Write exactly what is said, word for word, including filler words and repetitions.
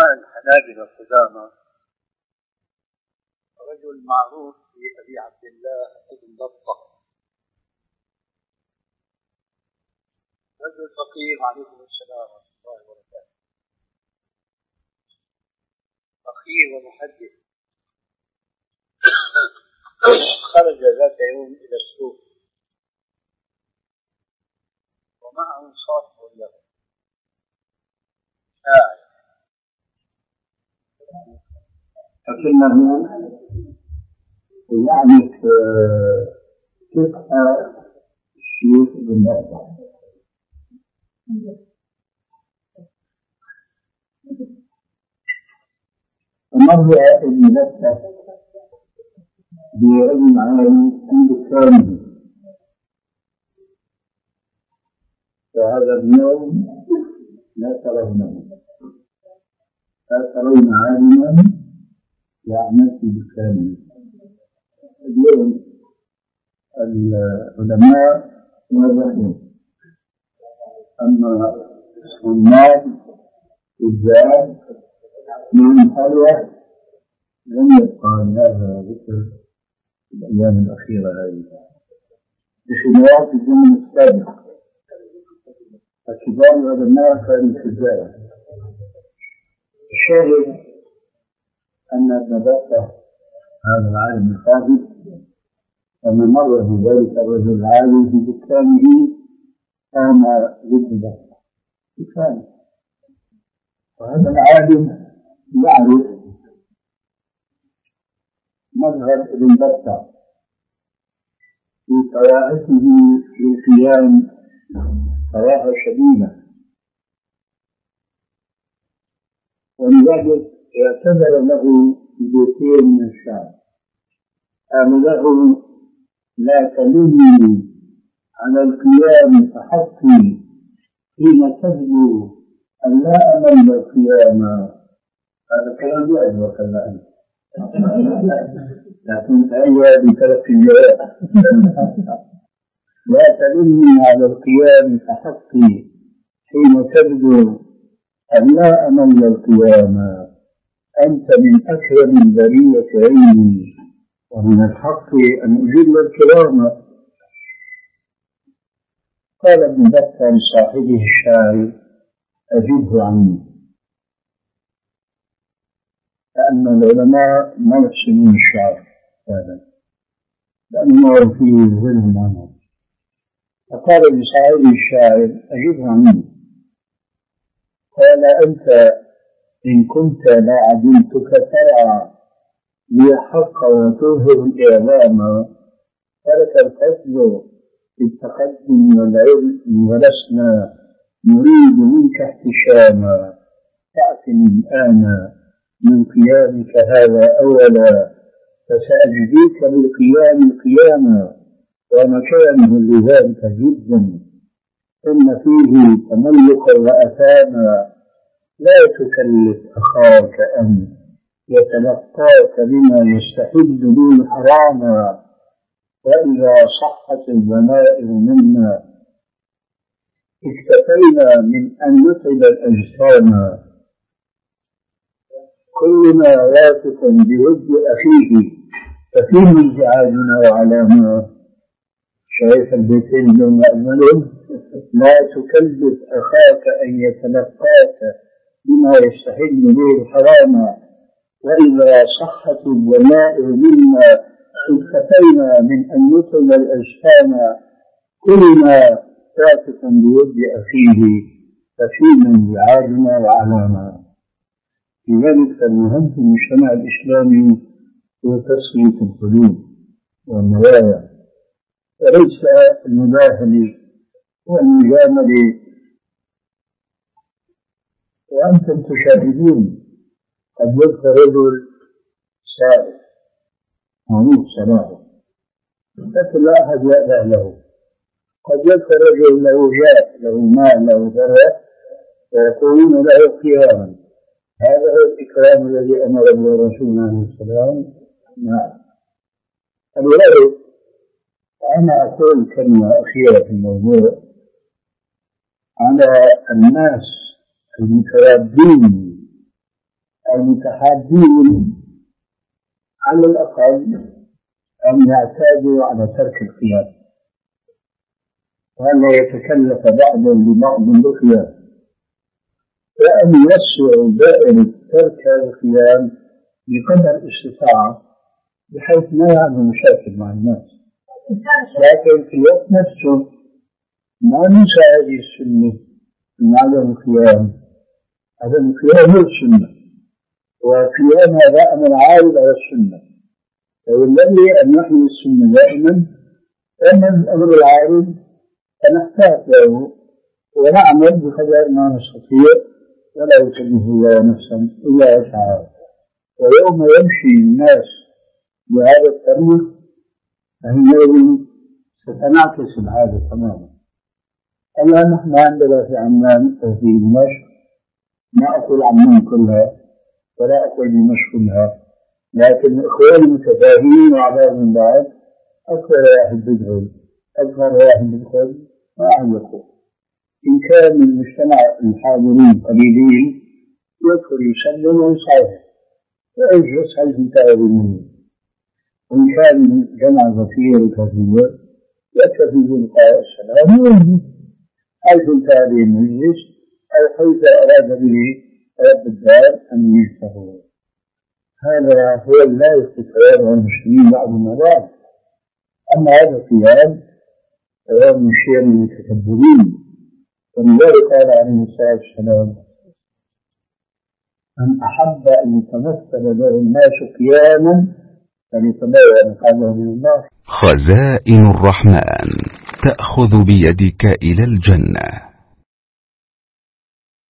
علماء الحنابلة القدامى رجل معروف بأبي عبد الله ابن بطة، رجل فقير عليكم السلام ورحمة الله وبركاته، فقير ومحدث. خرج ذات يوم إلى السوق ومعه صاحب له شاعر، لكنه يعرف فقه الشيوخ ابن بطة، فمر ابن بطة برجل عالم عند كرمه، فهذا اليوم لا ترونه، لا ترون عالما يعمل في دكانه. اليوم العلماء يوضحون أما الصناع والتجار من حلوة لم يبقى لهذا ذكر في الأيام الأخيرة هذه، بخلاف الزمن السابق فكبار العلماء كانوا تجارا. الشاهد أن ابن بطة هذا العالم الفاضل لما مر بذلك الرجل العالم في دكانه قام ضد بطة دكانه، وهذا العالم يعرف مظهر ابن بطة في طواعته للقيام صراحة شديدة، ولذلك اعتذر له ببيتين من الشعر، قال له: لا تلمني على القيام فحقي حين تبدو أن لا أمل القيام. هذا الكلام يعجبك الآن، لكن تأيى بترك الله. لا تلمني على القيام فحقي حين تبدو أن لا أمل القيام، أنت من أكرم البرية عيني ومن الحق أن أجل الكرام. قال ابن بطة لصاحبه الشاعر: أجبه عني، لأن العلماء ما يحسنون الشعر هذا، لأنه فيه ظلم عنه. فقال لصاحبه الشاعر: أجبه عني. قال: أنت إن كنت لا عدلتك ترعى لي حق وتظهر الإعلام، ترك الفضل في التقدم والعلم ولسنا نريد منك احتشاما، فأتني الآن من قيامك هذا أولا، فسأجزيك بالقيام القياما، ومكانه لذلك جدا، إن فيه تملكا وأثاما، لا تكلف أخاك أن يتلقاك بما يستحل به حراما، وإذا صحت الضمائر منا اكتفينا من أن نتعب الأجسام، كلنا واثق بود أخيه ففيه ازدعاجنا وعلامة. شايف البيتين لهم أجملهم: لا تكلف أخاك أن يتلقاك بما يستحل به الحرام، وإذا صحت الضمائر منا اكتفينا من أن نتعب الأجسام، كلنا واثق بود أخيه ففيه ازدعاجنا وعلامة. لذلك المهم في المجتمع الإسلامي هو تصفية القلوب والنوايا، وليس المباهلة والمجاملة. وأنتم تشاهدون قد يبقى رجل سائل مريض صلاحه لكن لا أحد يأذى له، قد يبقى رجل له جاه له مال له ثروة ويقولون له قياما. هذا هو الإكرام الذي أمر به رسولنا عليه السلام. نعم. ولذلك أنا أقول كلمة أخيرة في الموضوع على الناس المترابين المتحابين على الأقل أن يعتادوا على ترك القيام، وأن يتكلف بعضهم لبعض بالقيام، وأن يوسعوا دائرة ترك القيام بقدر الاستطاعة بحيث لا يعمل مشاكل مع الناس. لكن في الوقت نفسه ما ننسى هذه السنة من عدم القيام. عدم القيام هو السنة، وقيام هذا أمر عارض على السنة، وينبغي أن نحمل السنة دائما، أما الأمر العارض فنحتاج له ونعمل بقدر ما نستطيع، ولا يكلف الله نفسا إلا وسعها. ويوم يمشي الناس بهذا الطريق فحينئذ ستنعكس العادة تماما. الآن نحن عندنا في عمان وفي دمشق، ما أقول عمان كلها ولا أقول دمشق كلها، لكن إخواني متفاهمين وأعداء من بعض، أكثر واحد بدخل أكثر واحد بدخل ما أحد يقول. إن كان من المجتمع الحاضرين قليلين يدخل يسلم ويصافح ويجلس حيث انتهى منه، وإن كان جمع غفير كثير يكتفي بلقاء السلام ويجلس حيث انتهى به المجلس أو حيث أراد به رب الدار أن يجتهد. هذا هو اللائق في قيام المسلمين بعد المرات. أما هذا القيام فهو من شيء المتكبرين، ولذلك قال عليه الصلاة والسلام: من أحب أن يتمثل له الناس قياما فليتبوأ مقعده من النار. خزائن الرحمن تأخذ بيدك إلى الجنة.